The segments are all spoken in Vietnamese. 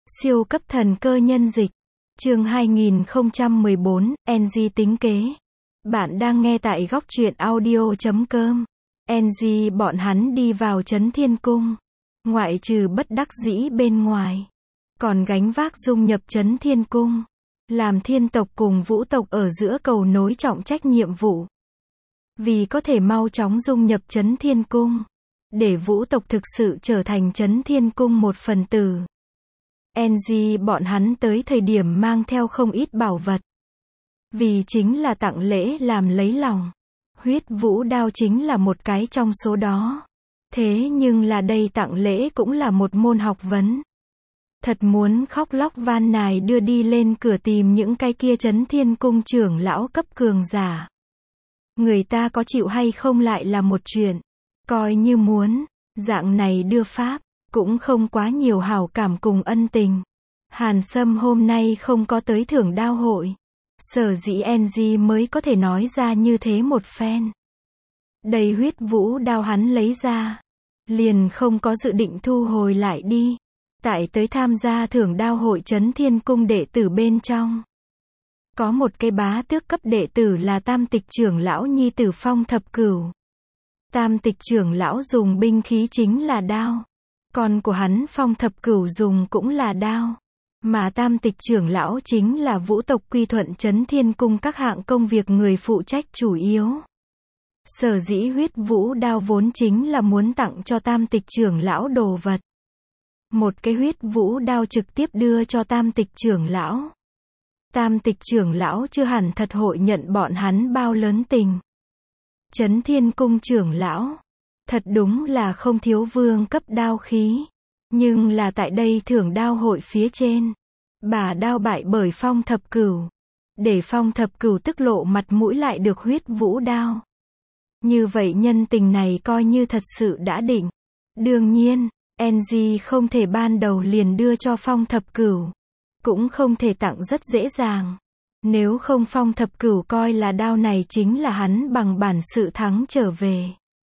Siêu cấp thần cơ nhân dịch. Chương 2014, NG tính kế. Bạn đang nghe tại góc truyện audio.com. NG bọn hắn đi vào Trấn Thiên Cung. Ngoại trừ bất đắc dĩ bên ngoài. Còn gánh vác dung nhập Trấn Thiên Cung. Làm thiên tộc cùng vũ tộc ở giữa cầu nối trọng trách nhiệm vụ. Vì có thể mau chóng dung nhập Trấn Thiên Cung. Để vũ tộc thực sự trở thành Trấn Thiên Cung một phần tử. NG bọn hắn tới thời điểm mang theo không ít bảo vật. Vì chính là tặng lễ làm lấy lòng. Huyết vũ đao chính là một cái trong số đó. Thế nhưng là đây tặng lễ cũng là một môn học vấn. Thật muốn khóc lóc van nài đưa đi lên cửa tìm những cái kia Trấn Thiên Cung trưởng lão cấp cường giả. Người ta có chịu hay không lại là một chuyện. Coi như muốn, dạng này đưa pháp, cũng không quá nhiều hảo cảm cùng ân tình. Hàn Sâm hôm nay không có tới thưởng đao hội. Sở dĩ NG mới có thể nói ra như thế một phen. Đầy huyết vũ đao hắn lấy ra. Liền không có dự định thu hồi lại đi. Tại tới tham gia thưởng đao hội Trấn Thiên Cung đệ tử bên trong. Có một cái bá tước cấp đệ tử là Tam Tịch trưởng lão nhi tử Phong Thập Cửu. Tam Tịch trưởng lão dùng binh khí chính là đao. Con của hắn Phong Thập Cửu dùng cũng là đao. Mà Tam Tịch trưởng lão chính là vũ tộc quy thuận Trấn Thiên Cung các hạng công việc người phụ trách chủ yếu. Sở dĩ huyết vũ đao vốn chính là muốn tặng cho Tam Tịch trưởng lão đồ vật. Một cái huyết vũ đao trực tiếp đưa cho Tam Tịch trưởng lão. Tam Tịch trưởng lão chưa hẳn thật hội nhận bọn hắn bao lớn tình. Trấn Thiên Cung trưởng lão. Thật đúng là không thiếu vương cấp đao khí. Nhưng là tại đây thưởng đao hội phía trên. Bà đao bại bởi Phong Thập Cửu. Để Phong Thập Cửu tức lộ mặt mũi lại được huyết vũ đao. Như vậy nhân tình này coi như thật sự đã định. Đương nhiên, NG không thể ban đầu liền đưa cho Phong Thập Cửu. Cũng không thể tặng rất dễ dàng. Nếu không Phong Thập Cửu coi là đao này chính là hắn bằng bản sự thắng trở về.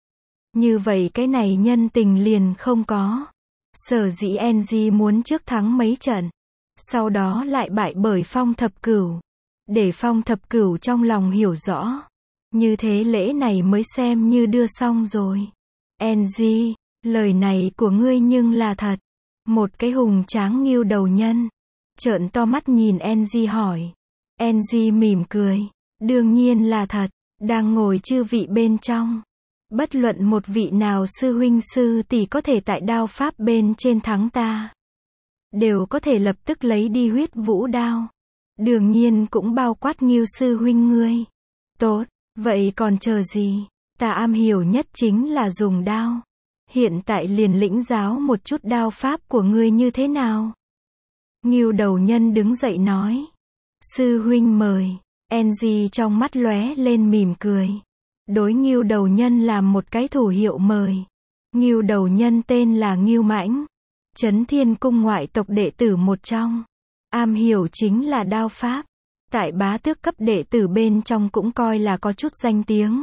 Như vậy cái này nhân tình liền không có. Sở dĩ NG muốn trước thắng mấy trận. Sau đó lại bại bởi Phong Thập Cửu. Để Phong Thập Cửu trong lòng hiểu rõ. Như thế lễ này mới xem như đưa xong rồi. NG, lời này của ngươi nhưng là thật. Một cái hùng tráng nghêu đầu nhân. Trợn to mắt nhìn NG hỏi. NG mỉm cười. Đương nhiên là thật. Đang ngồi chư vị bên trong. Bất luận một vị nào sư huynh sư tỷ có thể tại đao pháp bên trên thắng ta. Đều có thể lập tức lấy đi huyết vũ đao. Đương nhiên cũng bao quát Ngưu sư huynh ngươi. Tốt, vậy còn chờ gì? Ta am hiểu nhất chính là dùng đao. Hiện tại liền lĩnh giáo một chút đao pháp của ngươi như thế nào? Ngưu đầu nhân đứng dậy nói. Sư huynh mời. NG trong mắt lóe lên mỉm cười. Đối Ngưu đầu nhân làm một cái thủ hiệu mời. Ngưu đầu nhân tên là Ngưu Mãnh. Trấn Thiên Cung ngoại tộc đệ tử một trong. Am hiểu chính là đao pháp. Tại bá tước cấp đệ tử bên trong cũng coi là có chút danh tiếng.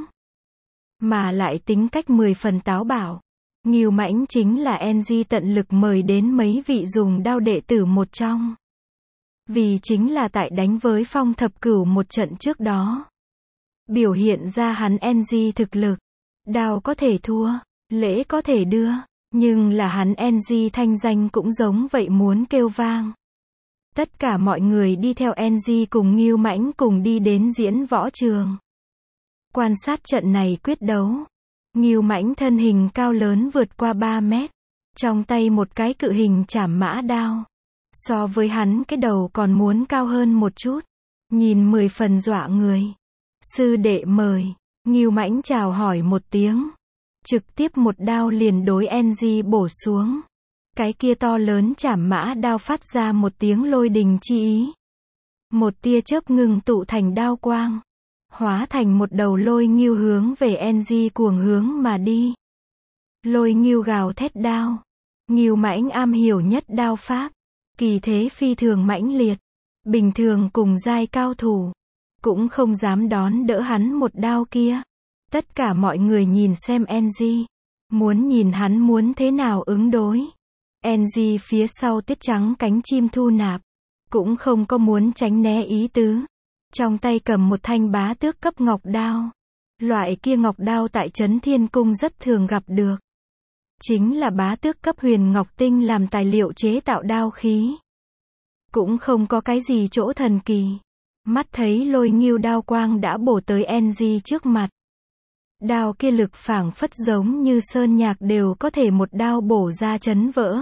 Mà lại tính cách 10 phần táo bạo. Ngưu Mãnh chính là NG tận lực mời đến mấy vị dùng đao đệ tử một trong. Vì chính là tại đánh với Phong Thập Cửu một trận trước đó. Biểu hiện ra hắn NG thực lực. Đao có thể thua, lễ có thể đưa, nhưng là hắn NG thanh danh cũng giống vậy muốn kêu vang. Tất cả mọi người đi theo NG cùng Ngưu Mãnh cùng đi đến diễn võ trường. Quan sát trận này quyết đấu. Ngưu Mãnh thân hình cao lớn vượt qua 3 mét. Trong tay một cái cự hình trảm mã đao. So với hắn cái đầu còn muốn cao hơn một chút. Nhìn 10 phần dọa người. Sư đệ mời. Ngưu Mãnh chào hỏi một tiếng. Trực tiếp một đao liền đối NG bổ xuống. Cái kia to lớn trảm mã đao phát ra một tiếng lôi đình chi ý. Một tia chớp ngừng tụ thành đao quang. Hóa thành một đầu lôi ngưu hướng về NG cuồng hướng mà đi. Lôi ngưu gào thét đao. Ngưu Mãnh am hiểu nhất đao pháp. Kỳ thế phi thường mãnh liệt. Bình thường cùng giai cao thủ. Cũng không dám đón đỡ hắn một đao kia. Tất cả mọi người nhìn xem NG. Muốn nhìn hắn muốn thế nào ứng đối. NG phía sau tiết trắng cánh chim thu nạp. Cũng không có muốn tránh né ý tứ. Trong tay cầm một thanh bá tước cấp ngọc đao. Loại kia ngọc đao tại Trấn Thiên Cung rất thường gặp được. Chính là bá tước cấp huyền ngọc tinh làm tài liệu chế tạo đao khí. Cũng không có cái gì chỗ thần kỳ. Mắt thấy Lôi Ngưu đao quang đã bổ tới NG trước mặt. Đao kia lực phảng phất giống như sơn nhạc đều có thể một đao bổ ra chấn vỡ.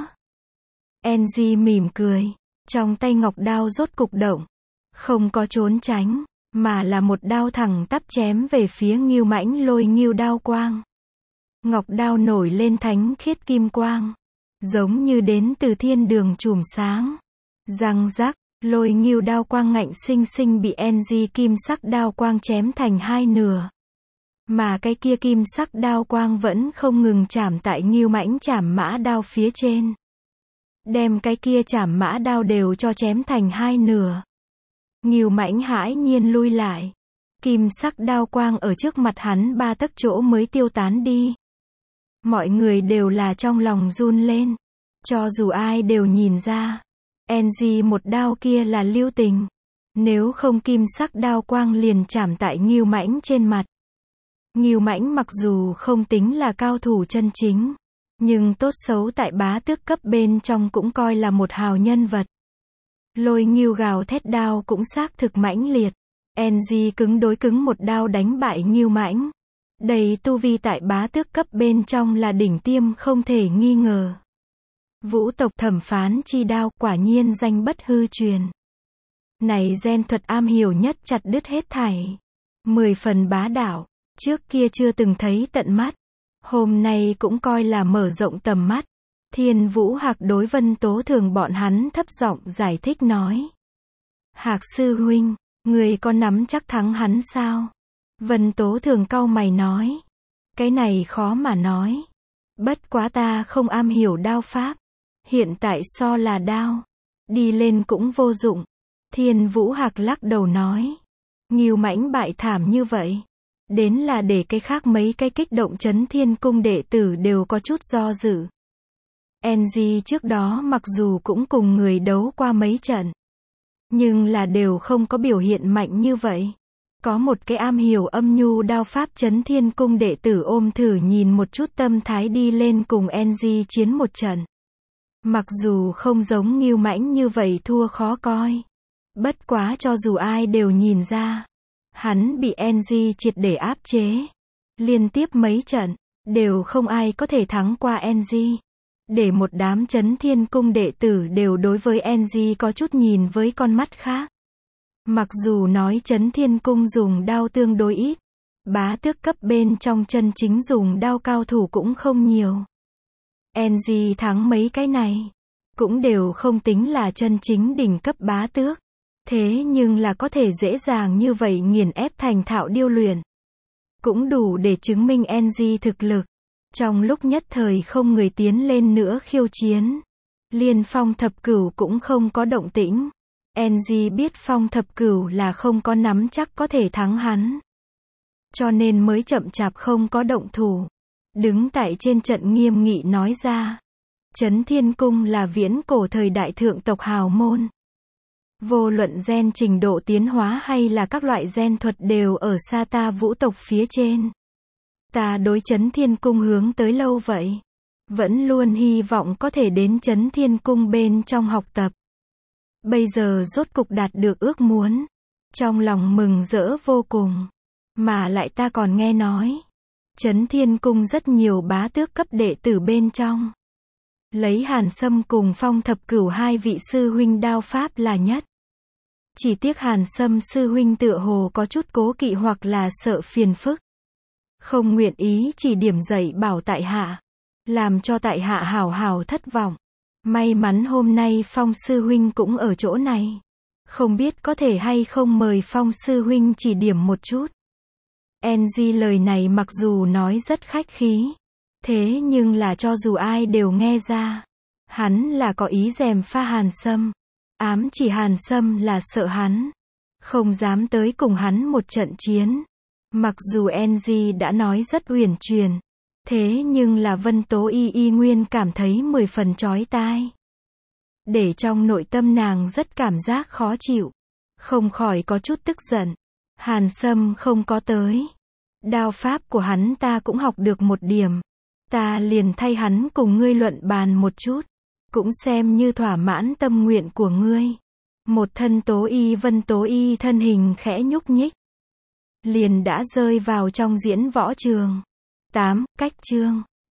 NG mỉm cười. Trong tay ngọc đao rốt cục động. Không có trốn tránh, mà là một đao thẳng tắp chém về phía Ngưu Mãnh Lôi Ngưu đao quang. Ngọc đao nổi lên thánh khiết kim quang. Giống như đến từ thiên đường chùm sáng. Răng rắc, Lôi Ngưu đao quang ngạnh sinh sinh bị NG kim sắc đao quang chém thành hai nửa. Mà cái kia kim sắc đao quang vẫn không ngừng chạm tại Ngưu Mãnh chảm mã đao phía trên. Đem cái kia chảm mã đao đều cho chém thành hai nửa. Ngưu Mãnh hãi nhiên lui lại. Kim sắc đao quang ở trước mặt hắn 3 tấc chỗ mới tiêu tán đi. Mọi người đều là trong lòng run lên. Cho dù ai đều nhìn ra. NG một đao kia là lưu tình. Nếu không kim sắc đao quang liền chạm tại Ngưu Mãnh trên mặt. Ngưu Mãnh mặc dù không tính là cao thủ chân chính. Nhưng tốt xấu tại bá tước cấp bên trong cũng coi là một hào nhân vật. Lôi Ngưu gào thét đao cũng xác thực mãnh liệt. NG cứng đối cứng một đao đánh bại Ngưu Mãnh. Đầy tu vi tại bá tước cấp bên trong là đỉnh tiêm không thể nghi ngờ. Vũ tộc thẩm phán chi đao quả nhiên danh bất hư truyền. Này gen thuật am hiểu nhất chặt đứt hết thảy. 10 phần bá đạo. Trước kia chưa từng thấy tận mắt. Hôm nay cũng coi là mở rộng tầm mắt. Thiên Vũ Hạc đối Vân Tố Thường bọn hắn thấp giọng giải thích nói. Hạc sư huynh, người có nắm chắc thắng hắn sao? Vân Tố Thường cau mày nói. Cái này khó mà nói. Bất quá ta không am hiểu đao pháp. Hiện tại so là đao. Đi lên cũng vô dụng. Thiên Vũ Hạc lắc đầu nói. Ngưu Mãnh bại thảm như vậy. Đến là để cái khác mấy cái kích động Trấn Thiên Cung đệ tử đều có chút do dự. NG trước đó mặc dù cũng cùng người đấu qua mấy trận. Nhưng là đều không có biểu hiện mạnh như vậy. Có một cái am hiểu âm nhu đao pháp Trấn Thiên Cung đệ tử ôm thử nhìn một chút tâm thái đi lên cùng NG chiến một trận. Mặc dù không giống Ngưu Mãnh như vậy thua khó coi. Bất quá cho dù ai đều nhìn ra. Hắn bị NG triệt để áp chế. Liên tiếp mấy trận, đều không ai có thể thắng qua NG. Để một đám Trấn Thiên Cung đệ tử đều đối với NG có chút nhìn với con mắt khác. Mặc dù nói Trấn Thiên Cung dùng đao tương đối ít. Bá tước cấp bên trong chân chính dùng đao cao thủ cũng không nhiều. NG thắng mấy cái này. Cũng đều không tính là chân chính đỉnh cấp bá tước. Thế nhưng là có thể dễ dàng như vậy nghiền ép thành thạo điêu luyện. Cũng đủ để chứng minh NG thực lực. Trong lúc nhất thời không người tiến lên nữa khiêu chiến. Liên Phong Thập Cửu cũng không có động tĩnh. NG biết Phong Thập Cửu là không có nắm chắc có thể thắng hắn. Cho nên mới chậm chạp không có động thủ. Đứng tại trên trận nghiêm nghị nói ra. Trấn Thiên Cung là viễn cổ thời đại thượng tộc hào môn. Vô luận gen trình độ tiến hóa hay là các loại gen thuật đều ở xa ta vũ tộc phía trên. Ta đối Trấn Thiên Cung hướng tới lâu vậy. Vẫn luôn hy vọng có thể đến Trấn Thiên Cung bên trong học tập. Bây giờ rốt cục đạt được ước muốn. Trong lòng mừng rỡ vô cùng. Mà lại ta còn nghe nói. Trấn Thiên Cung rất nhiều bá tước cấp đệ tử bên trong. Lấy Hàn Sâm cùng Phong Thập Cửu hai vị sư huynh đao pháp là nhất. Chỉ tiếc Hàn Sâm sư huynh tựa hồ có chút cố kỵ hoặc là sợ phiền phức. Không nguyện ý chỉ điểm dạy bảo tại hạ. Làm cho tại hạ hào hào thất vọng. May mắn hôm nay Phong sư huynh cũng ở chỗ này. Không biết có thể hay không mời Phong sư huynh chỉ điểm một chút. NG lời này mặc dù nói rất khách khí. Thế nhưng là cho dù ai đều nghe ra. Hắn là có ý gièm pha Hàn Sâm. Ám chỉ Hàn Sâm là sợ hắn. Không dám tới cùng hắn một trận chiến. Mặc dù NG đã nói rất uyển chuyển. Thế nhưng là Vân Tố Y y nguyên cảm thấy 10 phần chói tai. Để trong nội tâm nàng rất cảm giác khó chịu. Không khỏi có chút tức giận. Hàn Sâm không có tới. Đao pháp của hắn ta cũng học được một điểm. Ta liền thay hắn cùng ngươi luận bàn một chút. Cũng xem như thỏa mãn tâm nguyện của ngươi. Một thân Tố Y Vân Tố Y thân hình khẽ nhúc nhích. Liền đã rơi vào trong diễn võ trường. 8. Cách chương